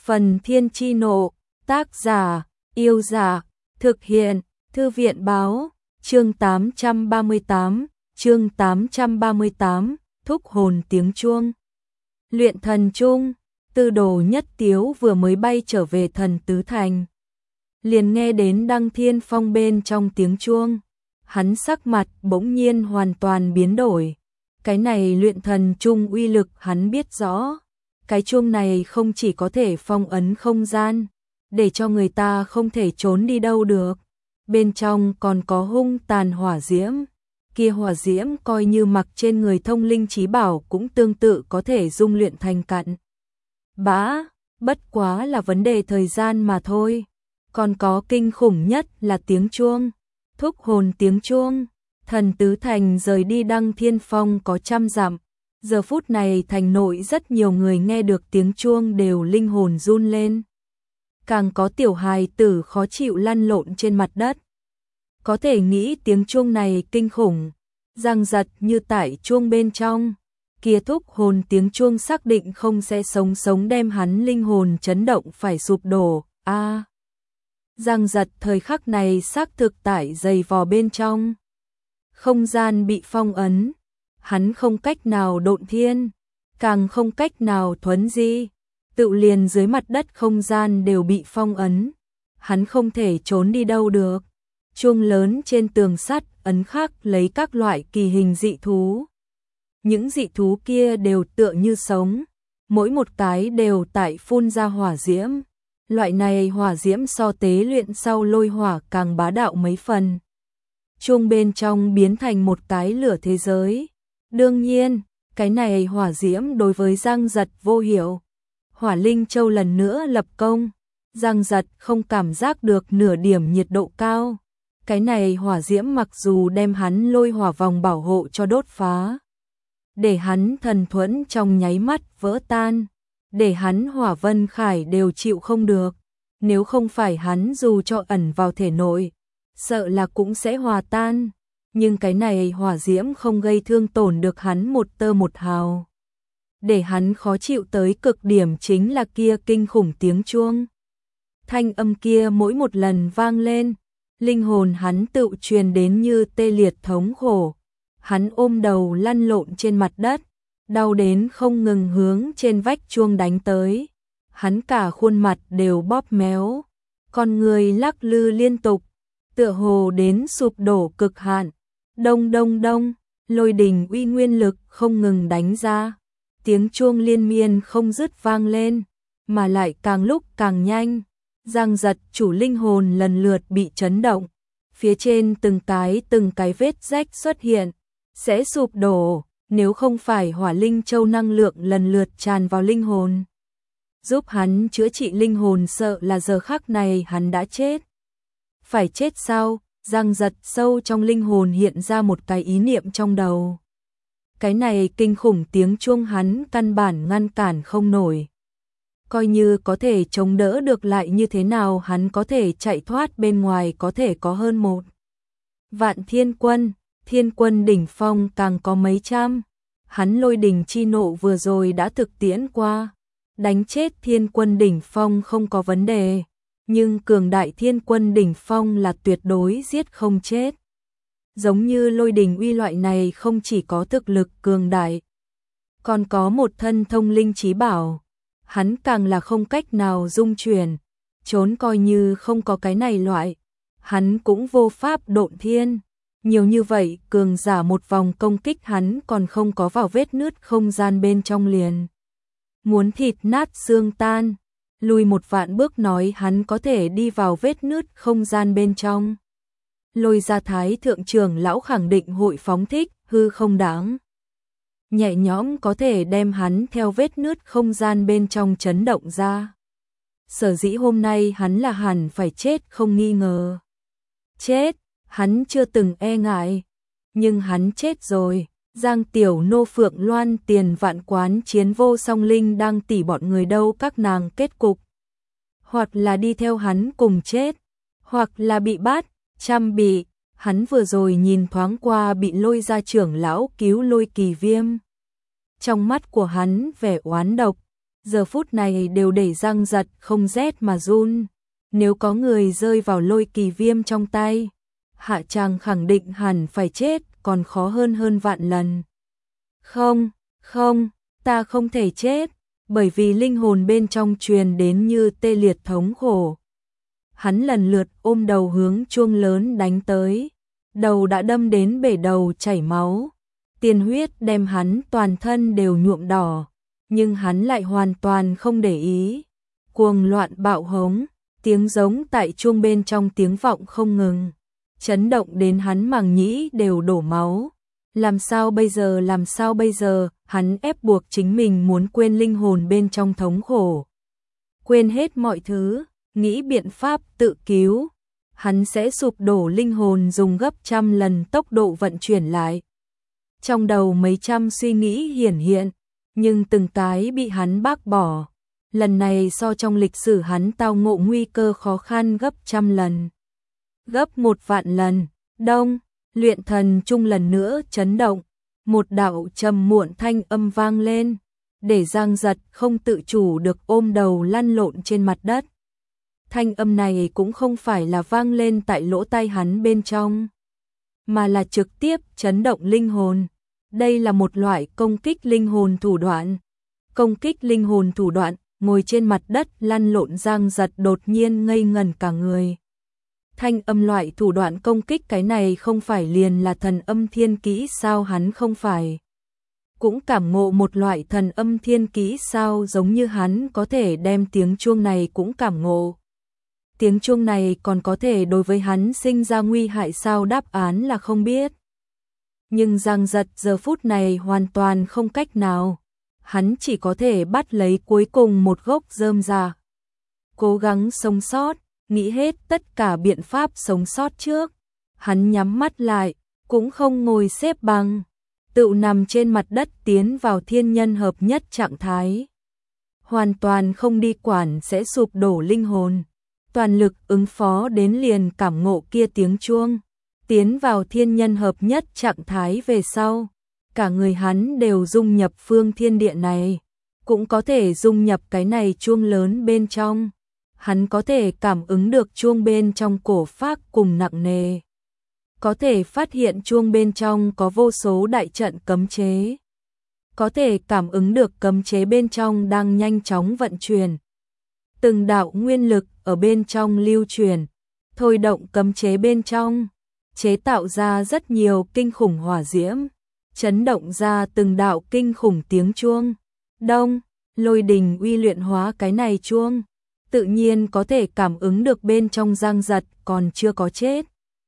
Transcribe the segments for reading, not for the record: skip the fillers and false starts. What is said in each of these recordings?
Phần Thiên Chi Nộ, tác giả, Yêu Giả, thực hiện, Thư viện Báo, chương 838, thúc hồn tiếng chuông. Luyện thần chung, Tư Đồ Nhất Tiếu vừa mới bay trở về Thần Tứ Thành. Liền nghe đến Đăng Thiên Phong bên trong tiếng chuông, hắn sắc mặt bỗng nhiên hoàn toàn biến đổi. Cái này luyện thần chung uy lực hắn biết rõ. Cái chuông này không chỉ có thể phong ấn không gian, để cho người ta không thể trốn đi đâu được. Bên trong còn có hung tàn hỏa diễm. Kia hỏa diễm coi như mặc trên người thông linh chí bảo cũng tương tự có thể dung luyện thành cặn bã, bất quá là vấn đề thời gian mà thôi. Còn có kinh khủng nhất là tiếng chuông, thúc hồn tiếng chuông. Thần Tứ Thành rời đi Đăng Thiên Phong có 100 dặm. Giờ phút này thành nội rất nhiều người nghe được tiếng chuông đều linh hồn run lên. Càng có tiểu hài tử khó chịu lăn lộn trên mặt đất. Có thể nghĩ tiếng chuông này kinh khủng, giằng giật như tại chuông bên trong. Kia thúc hồn tiếng chuông xác định không sẽ sống đem hắn linh hồn chấn động phải sụp đổ. Giằng giật thời khắc này xác thực tại dày vò bên trong. Không gian bị phong ấn, hắn không cách nào độn thiên, càng không cách nào thuấn di, tự liền dưới mặt đất không gian đều bị phong ấn, hắn không thể trốn đi đâu được. Chuông lớn trên tường sắt ấn khắc lấy các loại kỳ hình dị thú. Những dị thú kia đều tựa như sống, mỗi một cái đều tại phun ra hỏa diễm. Loại này hỏa diễm so tế luyện sau lôi hỏa càng bá đạo mấy phần. Chuông bên trong biến thành một cái lửa thế giới. Đương nhiên, cái này hỏa diễm đối với Giang Giật vô hiệu. Hỏa Linh Châu lần nữa lập công, Giang Giật không cảm giác được nửa điểm nhiệt độ cao. Cái này hỏa diễm mặc dù đem hắn lôi hỏa vòng bảo hộ cho đốt phá, để hắn thần thuẫn trong nháy mắt vỡ tan, để hắn hỏa vân khải đều chịu không được. Nếu không phải hắn dù cho ẩn vào thể nội, sợ là cũng sẽ hòa tan. Nhưng cái này hỏa diễm không gây thương tổn được hắn một tơ một hào. Để hắn khó chịu tới cực điểm chính là kia kinh khủng tiếng chuông. Thanh âm kia mỗi một lần vang lên, linh hồn hắn tự truyền đến như tê liệt thống khổ. Hắn ôm đầu lăn lộn trên mặt đất, đau đến không ngừng hướng trên vách chuông đánh tới. Hắn cả khuôn mặt đều bóp méo, con người lắc lư liên tục, tựa hồ đến sụp đổ cực hạn. Đông đông đông, lôi đình uy nguyên lực không ngừng đánh ra. Tiếng chuông liên miên không dứt vang lên, mà lại càng lúc càng nhanh. Giang Giật chủ linh hồn lần lượt bị chấn động. Phía trên từng cái vết rách xuất hiện, sẽ sụp đổ, nếu không phải Hỏa Linh Châu năng lượng lần lượt tràn vào linh hồn. Giúp hắn chữa trị linh hồn, sợ là giờ khắc này hắn đã chết. Phải chết sao? Giang Giật sâu trong linh hồn hiện ra một cái ý niệm trong đầu. Cái này kinh khủng tiếng chuông hắn căn bản ngăn cản không nổi. Coi như có thể chống đỡ được lại như thế nào hắn có thể chạy thoát bên ngoài có thể có hơn 1 vạn thiên quân đỉnh phong càng có mấy trăm. Hắn lôi đỉnh chi nộ vừa rồi đã thực tiễn qua. Đánh chết thiên quân đỉnh phong không có vấn đề. Nhưng cường đại thiên quân đỉnh phong là tuyệt đối giết không chết. Giống như lôi đình uy loại này không chỉ có thực lực cường đại, còn có một thân thông linh chí bảo. Hắn càng là không cách nào dung chuyển, trốn coi như không có cái này loại. Hắn cũng vô pháp độn thiên. Nhiều như vậy cường giả một vòng công kích hắn còn không có vào vết nứt không gian bên trong liền. Muốn thịt nát xương tan. Lùi 1 vạn bước nói hắn có thể đi vào vết nứt không gian bên trong. Lôi ra Thái thượng trưởng lão khẳng định hội phóng thích hư không đáng. Nhẹ nhõm có thể đem hắn theo vết nứt không gian bên trong chấn động ra. Sở dĩ hôm nay hắn là hẳn phải chết không nghi ngờ. Chết, hắn chưa từng e ngại. Nhưng hắn chết rồi. Giang Tiểu Nô Phượng Loan Tiền Vạn Quán Chiến Vô Song Linh đang tỉ bọn người đâu các nàng kết cục. Hoặc là đi theo hắn cùng chết, hoặc là bị bắt, chăm bị. Hắn vừa rồi nhìn thoáng qua bị lôi ra trưởng lão cứu Lôi Kỳ Viêm. Trong mắt của hắn vẻ oán độc, giờ phút này đều để Giang Giật không rét mà run. Nếu có người rơi vào Lôi Kỳ Viêm trong tay, hạ chàng khẳng định hẳn phải chết, còn khó hơn vạn lần. Không, không, ta không thể chết, bởi vì linh hồn bên trong truyền đến như tê liệt thống khổ. Hắn lần lượt ôm đầu hướng chuông lớn đánh tới, đầu đã đâm đến bể đầu chảy máu, tiên huyết đem hắn toàn thân đều nhuộm đỏ, nhưng hắn lại hoàn toàn không để ý. Cuồng loạn bạo hống, tiếng giống tại chuông bên trong tiếng vọng không ngừng, chấn động đến hắn màng nhĩ đều đổ máu. Làm sao bây giờ, hắn ép buộc chính mình muốn quên linh hồn bên trong thống khổ. Quên hết mọi thứ, nghĩ biện pháp tự cứu. Hắn sẽ sụp đổ linh hồn dùng gấp trăm lần tốc độ vận chuyển lại. Trong đầu mấy trăm suy nghĩ hiển hiện, nhưng từng cái bị hắn bác bỏ. Lần này so trong lịch sử hắn tao ngộ nguy cơ khó khăn gấp trăm lần. Gấp 1.000.000 lần, đông. Luyện thần trung lần nữa chấn động, một đạo trầm muộn thanh âm vang lên, để Giang Giật không tự chủ được ôm đầu lăn lộn trên mặt đất. Thanh âm này cũng không phải là vang lên tại lỗ tai hắn bên trong, mà là trực tiếp chấn động linh hồn. Đây là một loại công kích linh hồn thủ đoạn. Công kích linh hồn thủ đoạn, ngồi trên mặt đất lăn lộn Giang Giật đột nhiên ngây ngẩn cả người. Thanh âm loại thủ đoạn công kích cái này không phải liền là thần âm thiên kỹ sao, hắn không phải cũng cảm ngộ một loại thần âm thiên kỹ sao, giống như hắn có thể đem tiếng chuông này cũng cảm ngộ. Tiếng chuông này còn có thể đối với hắn sinh ra nguy hại sao, đáp án là không biết. Nhưng Giang Giật giờ phút này hoàn toàn không cách nào, hắn chỉ có thể bắt lấy cuối cùng một gốc rơm rạ, cố gắng sống sót. Nghĩ hết tất cả biện pháp sống sót trước, hắn nhắm mắt lại, cũng không ngồi xếp bằng, tự nằm trên mặt đất tiến vào thiên nhân hợp nhất trạng thái. Hoàn toàn không đi quản sẽ sụp đổ linh hồn, toàn lực ứng phó đến liền cảm ngộ kia tiếng chuông, tiến vào thiên nhân hợp nhất trạng thái về sau. Cả người hắn đều dung nhập phương thiên địa này, cũng có thể dung nhập cái này chuông lớn bên trong. Hắn có thể cảm ứng được chuông bên trong cổ phác cùng nặng nề. Có thể phát hiện chuông bên trong có vô số đại trận cấm chế. Có thể cảm ứng được cấm chế bên trong đang nhanh chóng vận chuyển. Từng đạo nguyên lực ở bên trong lưu truyền, thôi động cấm chế bên trong, chế tạo ra rất nhiều kinh khủng hỏa diễm, chấn động ra từng đạo kinh khủng tiếng chuông. Đông, Lôi Đình uy luyện hóa cái này chuông, tự nhiên có thể cảm ứng được bên trong Giang Giật còn chưa có chết.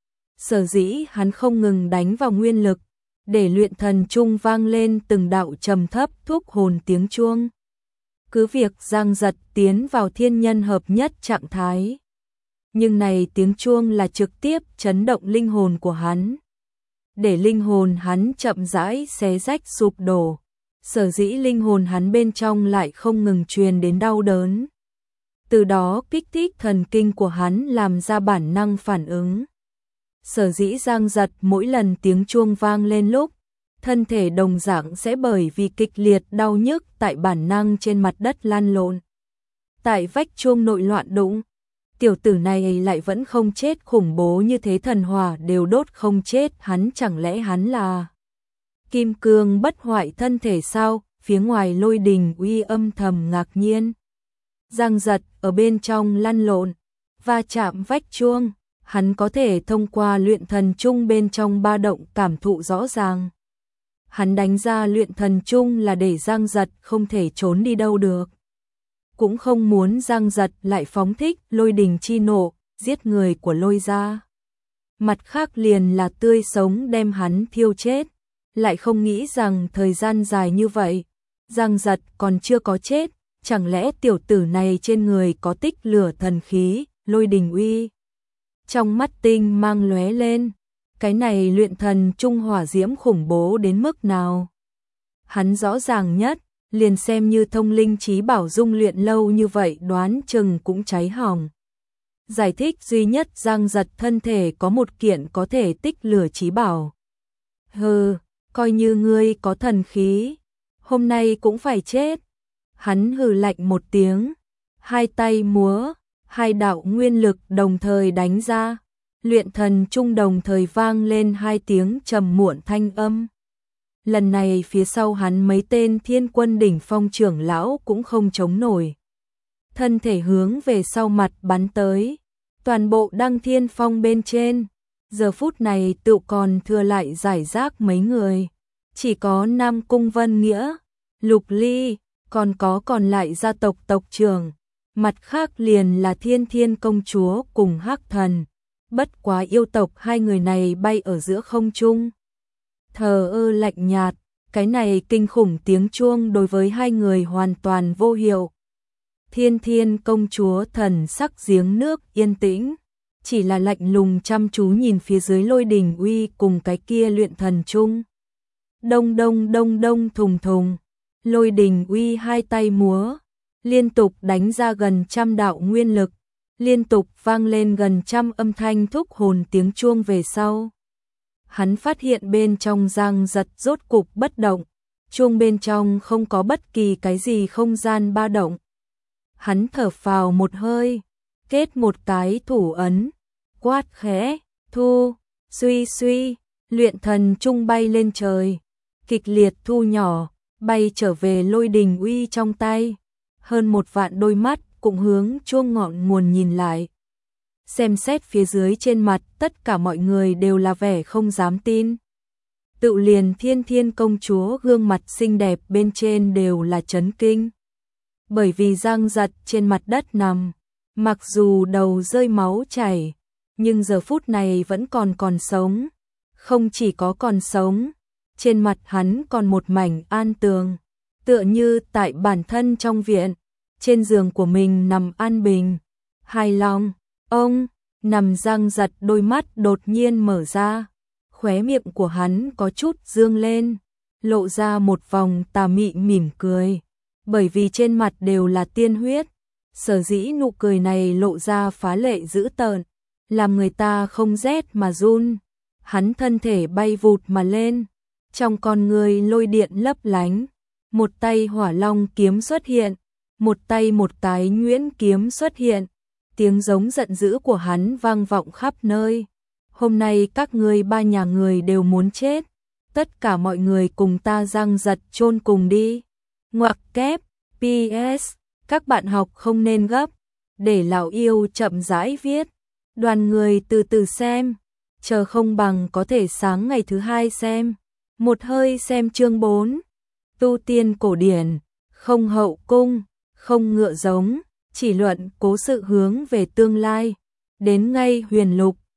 Sở dĩ hắn không ngừng đánh vào nguyên lực, để luyện thần trung vang lên từng đạo trầm thấp thúc hồn tiếng chuông. Cứ việc Giang Giật tiến vào thiên nhân hợp nhất trạng thái, nhưng này tiếng chuông là trực tiếp chấn động linh hồn của hắn, để linh hồn hắn chậm rãi xé rách sụp đổ. Sở dĩ linh hồn hắn bên trong lại không ngừng truyền đến đau đớn, từ đó kích thích thần kinh của hắn làm ra bản năng phản ứng. Sở dĩ Giang Giật mỗi lần tiếng chuông vang lên lúc, thân thể đồng dạng sẽ bởi vì kịch liệt đau nhức tại bản năng trên mặt đất lăn lộn. Tại vách chuông nội loạn đụng, tiểu tử này lại vẫn không chết, khủng bố như thế, thần hỏa đều đốt không chết, hắn chẳng lẽ hắn là kim cương bất hoại thân thể sao? Phía ngoài Lôi Đình uy âm thầm ngạc nhiên. Giang Giật ở bên trong lăn lộn, va chạm vách chuông, hắn có thể thông qua luyện thần trung bên trong ba động cảm thụ rõ ràng. Hắn đánh ra luyện thần trung là để Giang Giật không thể trốn đi đâu được. Cũng không muốn Giang Giật lại phóng thích Lôi Đình chi nộ, giết người của Lôi gia. Mặt khác liền là tươi sống đem hắn thiêu chết, lại không nghĩ rằng thời gian dài như vậy, Giang Giật còn chưa có chết. Chẳng lẽ tiểu tử này trên người có tích lửa thần khí, Lôi Đình uy? Trong mắt tinh mang lóe lên, cái này luyện thần trung hỏa diễm khủng bố đến mức nào? Hắn rõ ràng nhất, liền xem như thông linh trí bảo dung luyện lâu như vậy đoán chừng cũng cháy hỏng. Giải thích duy nhất Giang Giật thân thể có một kiện có thể tích lửa trí bảo. Hừ, coi như ngươi có thần khí, hôm nay cũng phải chết. Hắn hừ lạnh một tiếng, hai tay múa, hai đạo nguyên lực đồng thời đánh ra, luyện thần trung đồng thời vang lên hai tiếng trầm muộn thanh âm. Lần này phía sau hắn mấy tên thiên quân đỉnh phong trưởng lão cũng không chống nổi. Thân thể hướng về sau mặt bắn tới, toàn bộ Đăng Thiên Phong bên trên, giờ phút này tựu còn thừa lại giải rác mấy người. Chỉ có Nam Cung Vân Nghĩa, Lục Ly, còn lại gia tộc tộc trưởng, mặt khác liền là Thiên Thiên công chúa cùng Hắc Thần. Bất quá yêu tộc hai người này bay ở giữa không trung, thờ ơ lạnh nhạt, cái này kinh khủng tiếng chuông đối với hai người hoàn toàn vô hiệu. Thiên Thiên công chúa thần sắc giếng nước yên tĩnh, chỉ là lạnh lùng chăm chú nhìn phía dưới Lôi Đình Uy cùng cái kia luyện thần trung. Đông đông đông đông thùng thùng, Lôi Đình Uy hai tay múa, liên tục đánh ra gần trăm đạo nguyên lực, liên tục vang lên gần trăm âm thanh thúc hồn tiếng chuông về sau. Hắn phát hiện bên trong Giang Giật rốt cục bất động, chuông bên trong không có bất kỳ cái gì không gian ba động. Hắn thở phào một hơi, kết một cái thủ ấn, quát khẽ, thu, suy suy, luyện thần trung bay lên trời, kịch liệt thu nhỏ, bay trở về Lôi Đình Uy trong tay. Hơn 1 vạn đôi mắt cũng hướng chuông ngọn nguồn nhìn lại. Xem xét phía dưới trên mặt tất cả mọi người đều là vẻ không dám tin. Tự liền Thiên Thiên công chúa gương mặt xinh đẹp bên trên đều là chấn kinh. Bởi vì Giang Giật trên mặt đất nằm, mặc dù đầu rơi máu chảy, nhưng giờ phút này vẫn còn sống. Không chỉ có còn sống, trên mặt hắn còn một mảnh an tường, tựa như tại bản thân trong viện, trên giường của mình nằm an bình, hài lòng. Ông nằm Giang Giật đôi mắt đột nhiên mở ra, khóe miệng của hắn có chút dương lên, lộ ra một vòng tà mị mỉm cười, bởi vì trên mặt đều là tiên huyết, sở dĩ nụ cười này lộ ra phá lệ dữ tợn, làm người ta không rét mà run. Hắn thân thể bay vụt mà lên, trong con người lôi điện lấp lánh, một tay hỏa long kiếm xuất hiện, một tay một cái nhuyễn kiếm xuất hiện. Tiếng giống giận dữ của hắn vang vọng khắp nơi. Hôm nay các ngươi ba nhà người đều muốn chết. Tất cả mọi người cùng ta Giang Giật chôn cùng đi. Ngoặc kép, PS, các bạn học không nên gấp. Để lão yêu chậm rãi viết. Đoàn người từ từ xem. Chờ không bằng có thể sáng ngày thứ 2 xem. Một hơi xem chương 4. Tu tiên cổ điển, không hậu cung, không ngựa giống. Chỉ luận cố sự hướng về tương lai, đến ngay huyền lục,